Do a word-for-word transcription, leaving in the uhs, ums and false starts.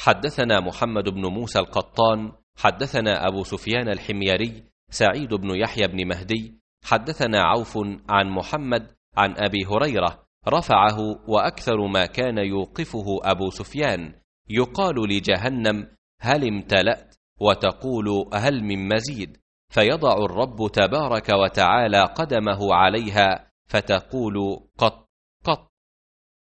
حدثنا محمد بن موسى القطان حدثنا أبو سفيان الحميري سعيد بن يحيى بن مهدي حدثنا عوف عن محمد عن أبي هريرة رفعه، وأكثر ما كان يوقفه أبو سفيان: يقال لجهنم: هل امتلأت؟ وتقول: هل من مزيد؟ فيضع الرب تبارك وتعالى قدمه عليها فتقول: قط.